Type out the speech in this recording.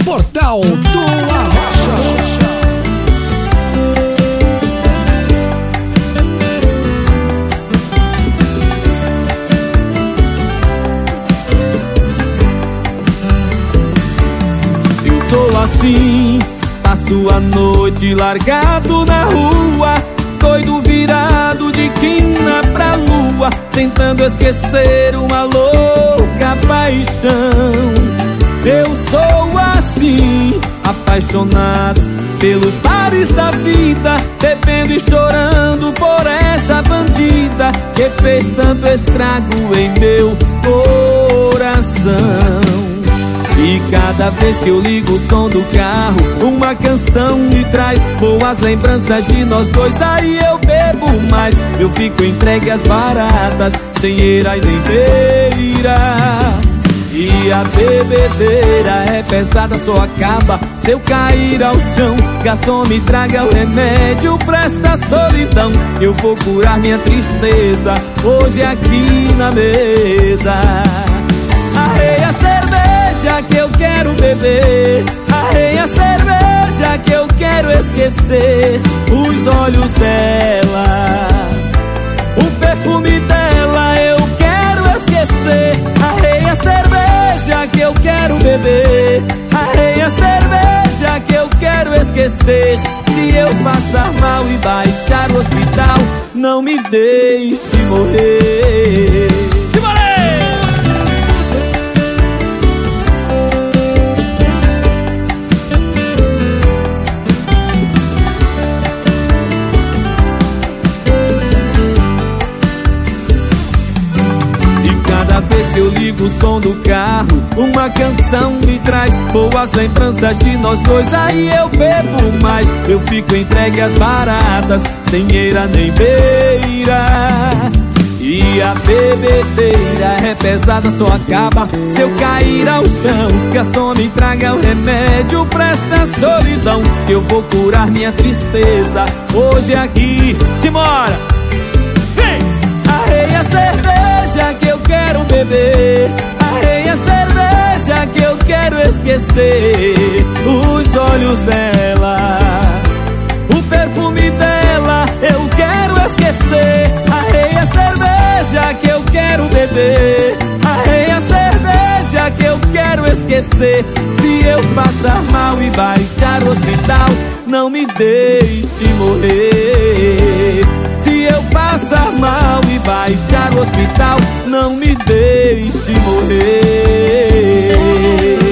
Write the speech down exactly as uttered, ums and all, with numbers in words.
Portal do Arrocha. Eu sou assim, passo a noite largado na rua, doido virado de quina pra lua, tentando esquecer uma louca paixão. Eu sou assim, apaixonado pelos bares da vida, bebendo e chorando por essa bandida que fez tanto estrago em meu coração. E cada vez que eu ligo o som do carro, uma canção me traz boas lembranças de nós dois. Aí eu bebo mais, eu fico entregue às baratas, sem eira e nem beira. E a bebedeira é pesada, só acaba se eu cair ao chão. Garçom, me traga o remédio pra esta solidão. Eu vou curar minha tristeza hoje aqui na mesa. Arrei a cerveja que eu quero beber, arrei a cerveja que eu quero esquecer os olhos dela, o perfume dela eu quero esquecer. Arrei a cerveja que eu quero beber, arrei a cerveja que eu quero esquecer. Se eu passar mal e baixar o hospital, não me deixe morrer. Cada vez que eu ligo o som do carro, uma canção me traz boas lembranças de nós dois. Aí eu bebo mais, eu fico entregue às baratas, sem eira nem beira. E a bebedeira é pesada, só acaba se eu cair ao chão. Garçom, me traga o remédio pra esta solidão, que eu vou curar minha tristeza hoje aqui. Simbora! Vem! Arrei a cerveja que eu quero beber, arrei a cerveja que eu quero esquecer os olhos dela, o perfume dela eu quero esquecer. Arrei a cerveja que eu quero beber, arrei a cerveja que eu quero esquecer. Se eu passar mal e baixar o hospital, não me deixe morrer. Se eu passar mal e baixar o hospital, não me deixe morrer.